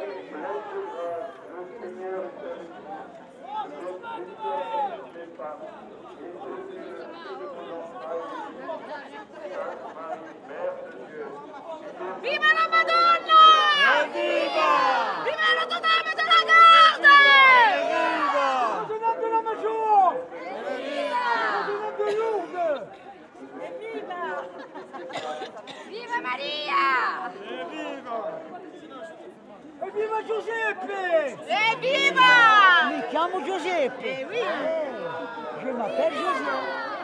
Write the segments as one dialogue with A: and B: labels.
A: Viva la Madonna!
B: Evviva!
A: Viva Notre-Dame de la Garde!
B: Evviva!
C: Notre-Dame de la Major!
A: Evviva!
C: Notre-Dame de Lourdes!
A: Evviva! Viva Maria!
B: Evviva!
C: Evviva Giuseppe!
A: Evviva!
C: Mi chiamo Giuseppe!
A: oui!
C: Je m'appelle Joseph!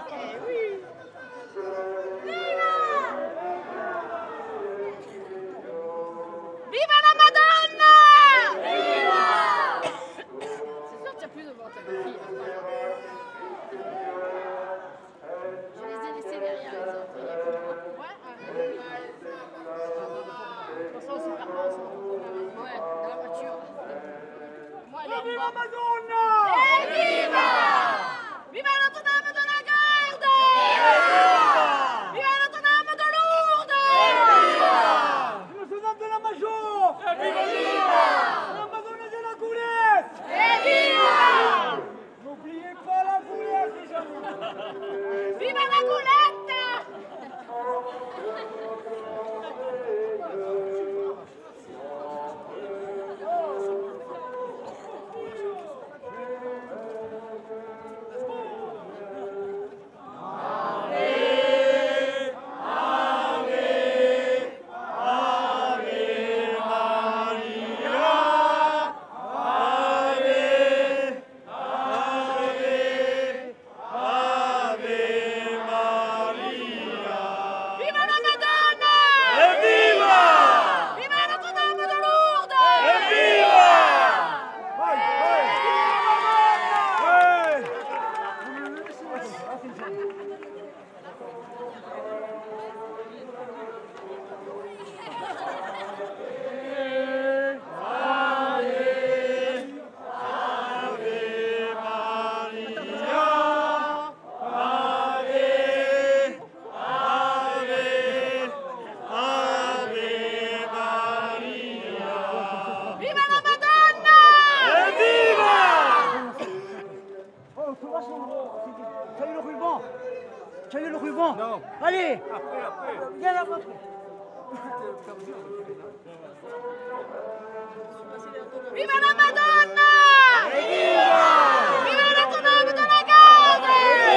A: Viva la Madonna! Viva! C'est sûr que tu as plus de vente à ma fille. Je les ai laissés derrière les autres. Ouais? De toute façon, c'est pas grave. Ouais, dans la voiture. Moi, elle est en
C: Viva
A: bas.
C: Madonna!
A: Viva! Viva Notre-Dame de la Garde! Viva Notre-Dame de Lourdes!
C: Notre-Dame de la Major!
A: Viva!
C: La Madonna de la Goulette!
A: Viva!
C: N'oubliez pas la Goulette, les amis!
A: Viva la Goulette! Viva la Madonna!
B: Evviva!
A: Viva Notre-Dame de Lourdes!
B: Evviva!
C: Vai, vai!
A: Viva la Madonna!
B: Evviva!
C: Oh, tu vois son... T'as eu le ruban? T'as eu le ruban?
B: Non.
C: Allez!
B: Après.
C: Viens là-bas!
A: Viva la Madonna! Viva Notre-Dame de la Garde!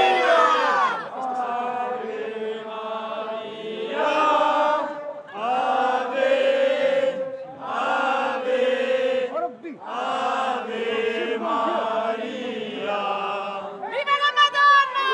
C: Oh, Rabbi!
A: Viva la Madonna!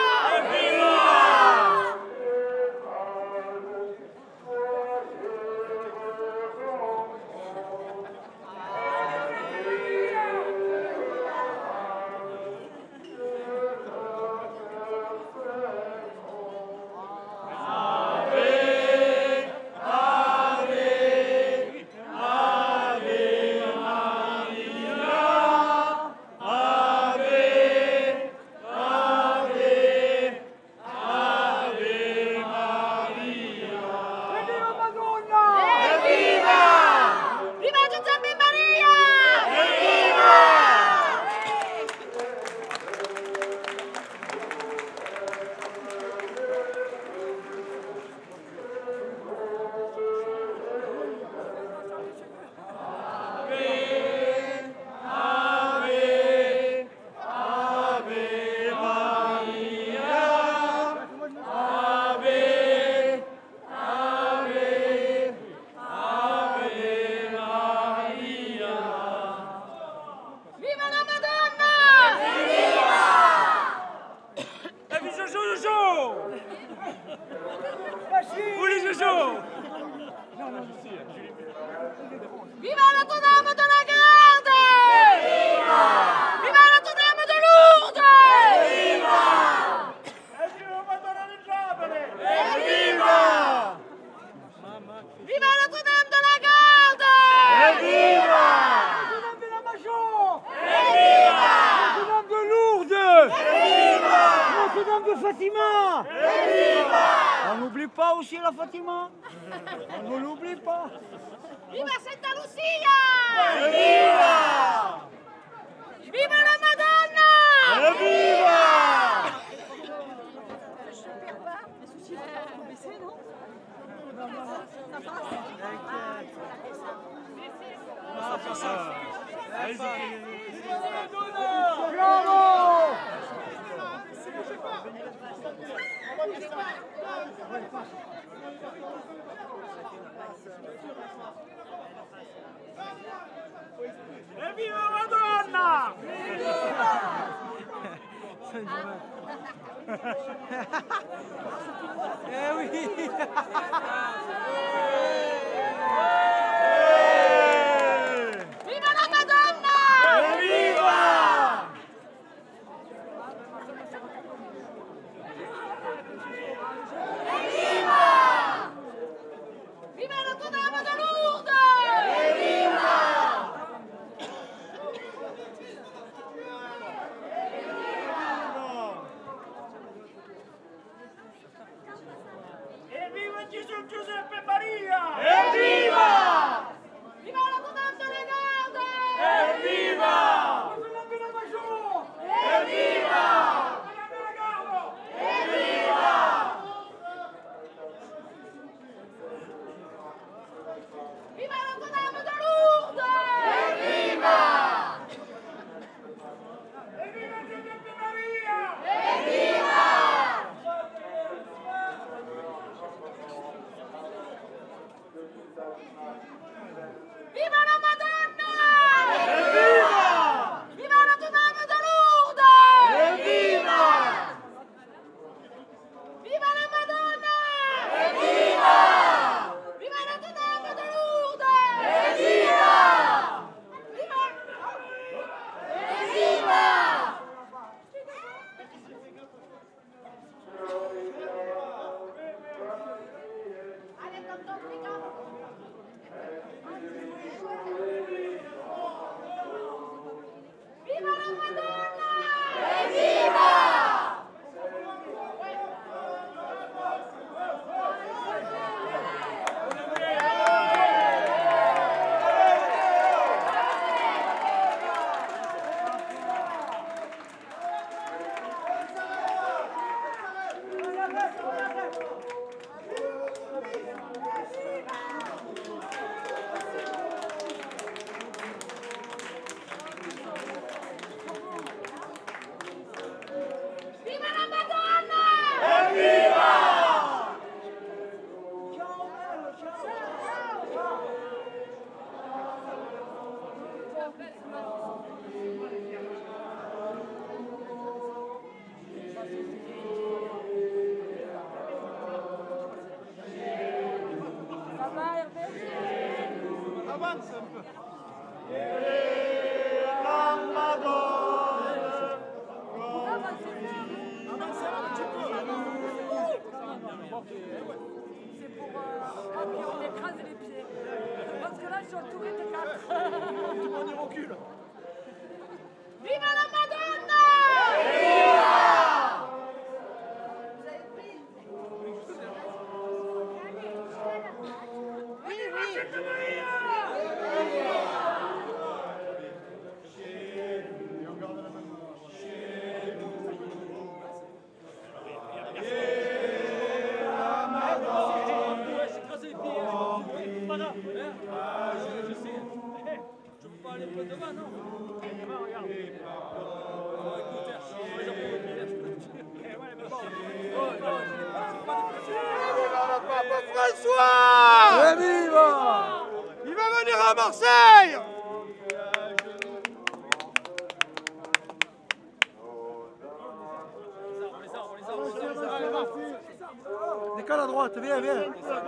C: Evviva Madonna!
A: Evviva! Viva Giuseppe e Maria! Viva la Madonna!
B: Evviva Jojo! Où les Jojo?
A: Viva Notre-Dame de la Garde! Viva Notre-Dame de Lourdes!
B: Evviva Madonna del Giovane! Evviva!
A: Viva Notre-Dame de la Garde!
B: Evviva!
C: Notre-Dame de la Major!
B: Evviva!
C: Notre-Dame de Lourdes!
B: Evviva!
C: Notre-Dame de Fatima!
B: Evviva!
C: On n'oublie pas aussi la Fatima? On ne l'oublie pas!
A: Viva Santa Lucia!
C: Bravo!
B: Evviva Madonna!
C: Eh oui!
A: Viva la Madonna!
B: Evviva!
A: Viva Notre-Dame de Lourdes!
B: Evviva Gesù Giuseppe Maria! Evviva!
A: Viva Notre-Dame de Légarde!
B: Evviva! Evviva!
A: Viva Notre-Dame de Lourdes!
B: Evviva Giuseppe Maria!
A: Viva la Madonna!
B: Evviva!
A: Viva Notre-Dame de Lourdes!
B: Evviva!
A: Viva la Madonna!
B: Evviva!
A: Viva Notre-Dame de Lourdes!
B: Evviva!
A: Viva! Allez, tonton, Viva la Madonna!
B: Evviva!
A: Viva la Madonna!
B: Evviva!
C: Avance un peu.
B: La Madonna!
D: C'est pour appuyer, on écrase les pieds. Parce que là, sur le tour, il était 4.
C: On y recule.
A: Viva la Madonna! Oui, oui.
B: Papa François!
C: Viva!
B: Il va venir à Marseille!
C: Décale à droite, viens, viens.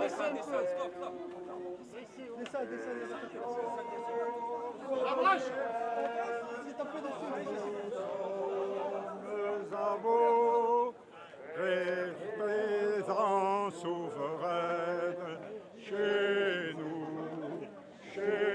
B: Nous avons présence souveraine chez nous, chez